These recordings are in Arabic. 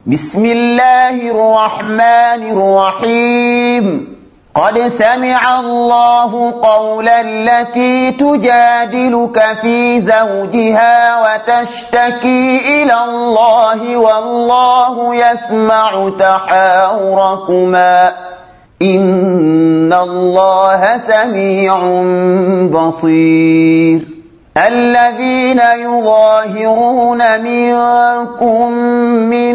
بسم الله الرحمن الرحيم قد سمع الله قول التي تجادلك في زوجها وتشتكي إلى الله والله يسمع تحاوركما إن الله سميع بصير الذين يظاهرون منكم من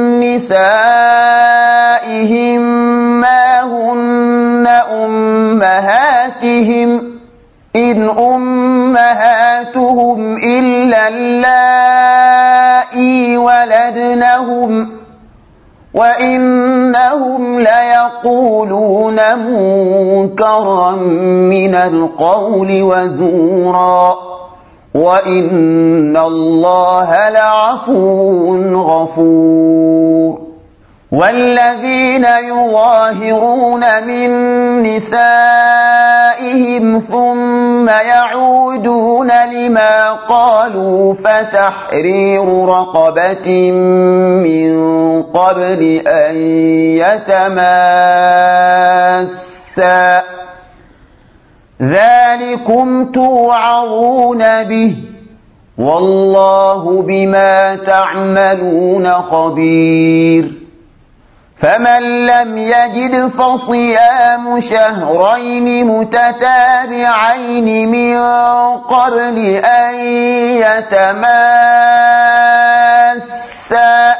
نسائهم ما هن أمهاتهم إن أمهاتهم إلا اللائي ولدنهم وإنهم ليقولون منكرا من القول وزورا وإن الله لعفو غفور والذين يظاهرون من نسائهم ثم يعودون لما قالوا فتحرير رقبة من قبل أن يتماسا ذلكم توعظون به والله بما تعملون خبير فمن لم يجد فصيام شهرين متتابعين من قبل أن يتماسا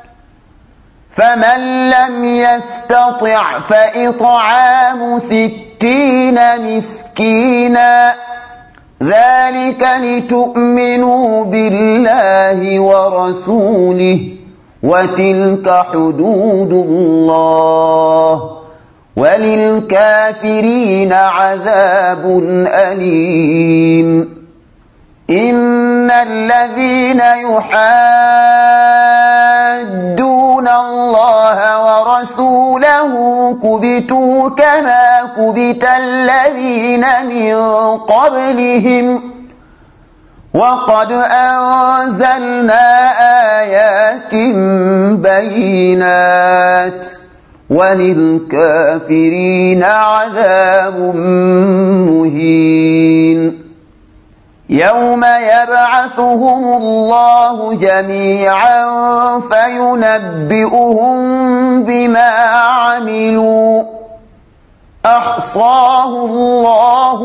فمن لم يستطع فإطعام 60 مسكينا ذلك لتؤمنوا بالله ورسوله وتلك حدود الله وللكافرين عذاب أليم إن الذين يحادون الله ورسوله كبتوا كما كبت الذين من قبلهم وقد أنزلنا آيات بينات وللكافرين عذاب مهين يوم يبعثهم الله جميعا فينبئهم بما عملوا أحصاه الله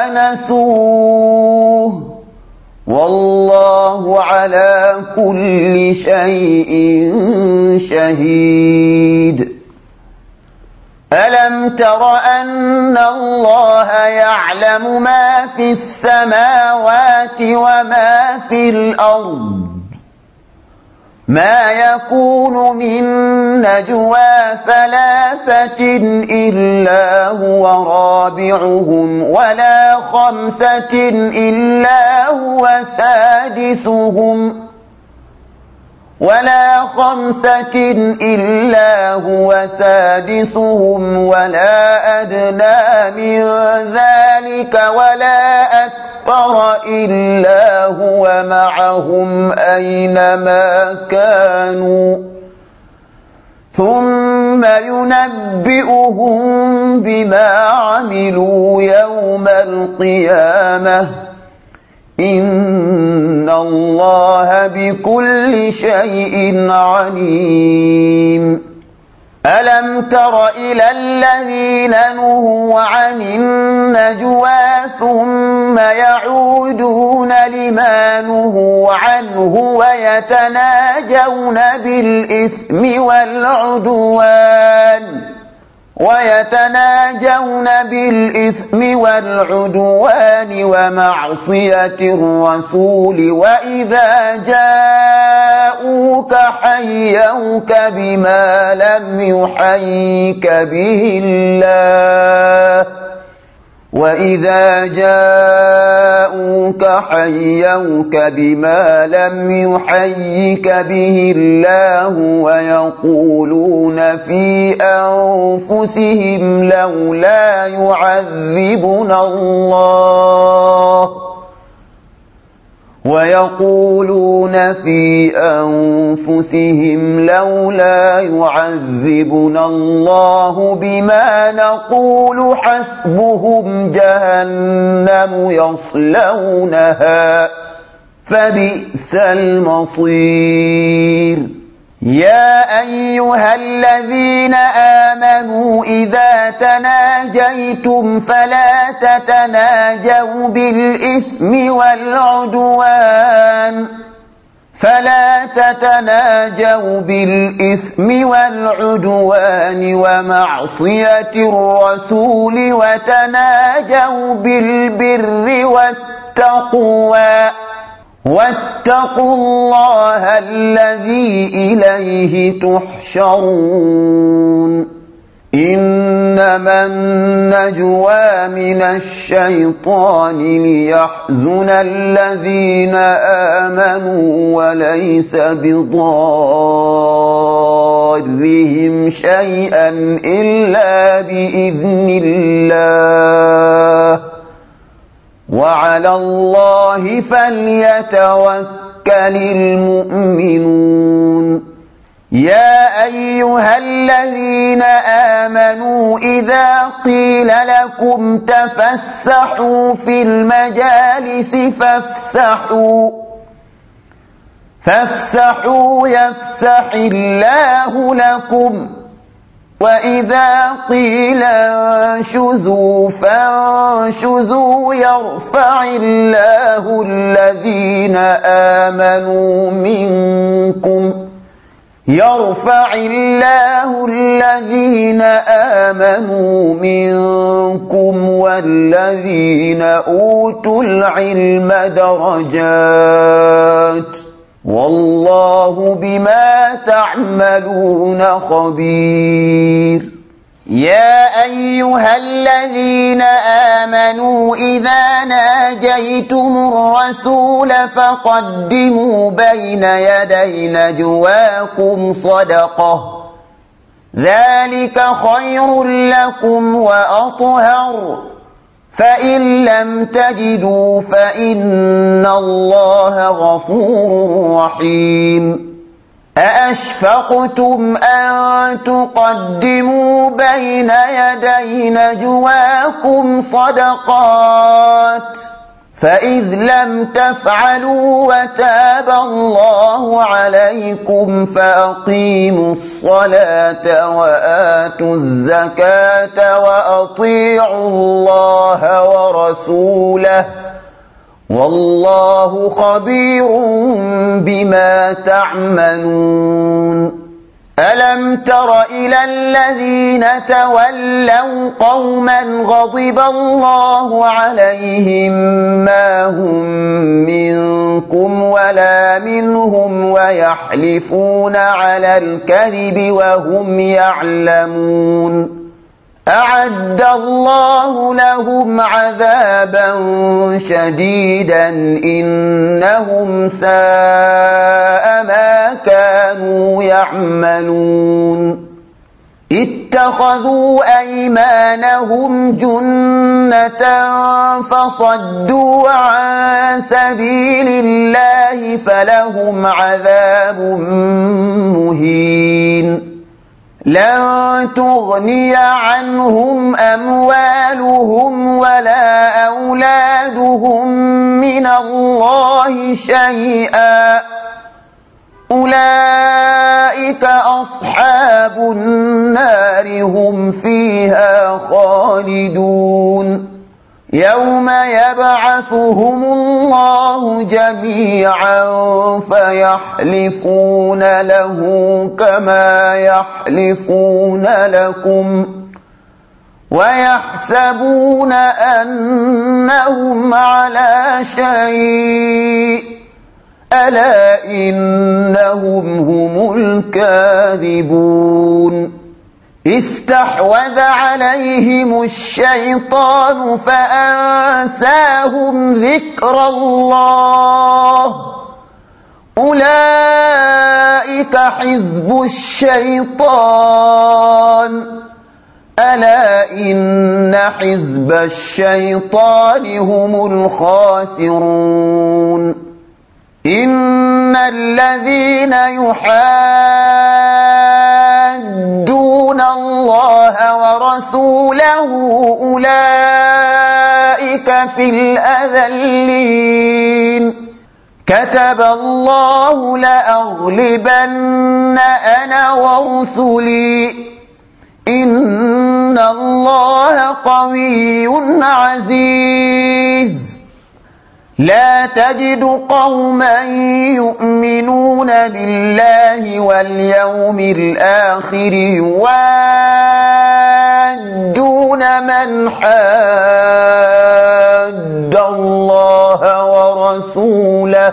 ونسوه والله على كل شيء شهيد ألم تر أن الله يعلم ما في السماوات وما في الأرض ما يكون من نجوى ثلاثة إلا هو رابعهم ولا خمسة إلا هو سادسهم ولا أدنى من ذلك ولا أكثر إلا هو معهم أينما كانوا ثم ينبئهم بما عملوا يوم القيامة إن الله بكل شيء عليم ألم تر إلى الذين نهوا عن النجوى ثم يعودون لما نهوا عنه ويتناجون بالإثم والعدوان ومعصية الرسول وإذا جاءوك حيوك بما لم يحيك به الله ويقولون في أنفسهم لولا يعذبنا الله ويقولون في أنفسهم لولا يعذبنا الله بما نقول حسبهم جهنم يصلونها فبئس المصير يا أيها الذين آمنوا إذا تناجيتم فلا تتناجوا بالإثم والعدوان ومعصية الرسول وتناجوا بالبر والتقوى واتقوا الله الذي إليه تحشرون إنما النجوى من الشيطان ليحزن الذين آمنوا وليس بضارهم شيئا إلا بإذن الله وعلى الله فليتوكل المؤمنون يا أيها الذين آمنوا إذا قيل لكم تفسحوا في المجالس فافسحوا يفسح الله لكم وإذا قيل انشزوا فانشزوا يرفع الله الذين آمنوا منكم والذين أوتوا العلم درجات والله بما تعملون خبير يا أيها الذين آمنوا إذا ناجيتم الرسول فقدموا بين يدي نجواكم صدقة ذلك خير لكم وأطهر فإن لم تجدوا فإن الله غفور رحيم أأشفقتم أن تقدموا بين يدي نجواكم صدقات فإذ لم تفعلوا وتاب الله عليكم فأقيموا الصلاة وآتوا الزكاة وأطيعوا الله ورسوله والله خبير بما تعملون ألم تر إلى الذين تولوا قوما غضب الله عليهم ما هم منكم ولا منهم ويحلفون على الكذب وهم يعلمون أعد الله لهم عذابا شديدا إنهم ساء ما كانوا يعملون اتخذوا أيمانهم جنة فصدوا عن سبيل الله فلهم عذاب مهين لن تغني عنهم أموالهم ولا أولادهم من الله شيئا أولئك أصحاب النار هم فيها خالدون يوم يبعثهم الله جميعا فيحلفون له كما يحلفون لكم ويحسبون أنهم على شيء ألا إنهم هم الكاذبون استحوذ عليهم الشيطان فأنساهم ذكر الله أولئك حزب الشيطان ألا إن حزب الشيطان هم الخاسرون إن الذين يحادون الله ورسوله أولئك في الأذلين كتب الله لأغلبن أنا ورسلي إن الله قوي عزيز لا تجد قوما يؤمنون بالله واليوم الآخر يوادون من حاد الله ورسوله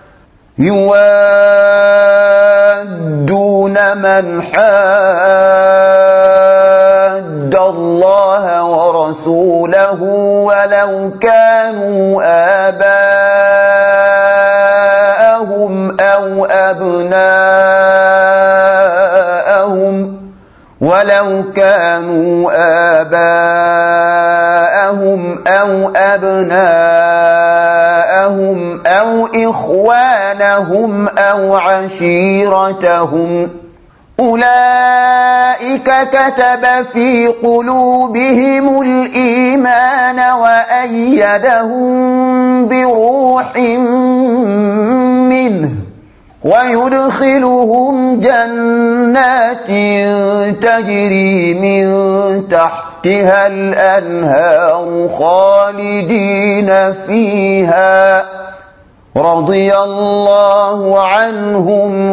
ولو كانوا آباءهم أو أبناءهم أو إخوانهم أو عشيرتهم أولئك كتب في قلوبهم الإيمان وأيدهم بروح منه ويدخلهم جنات تجري من تحتها الأنهار خالدين فيها رضي الله عنهم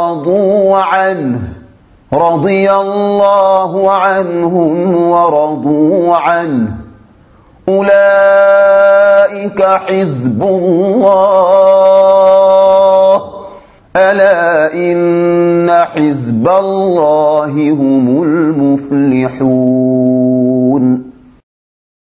ورضوا عنه أولئك حزب الله ألا إن حزب الله هم المفلحون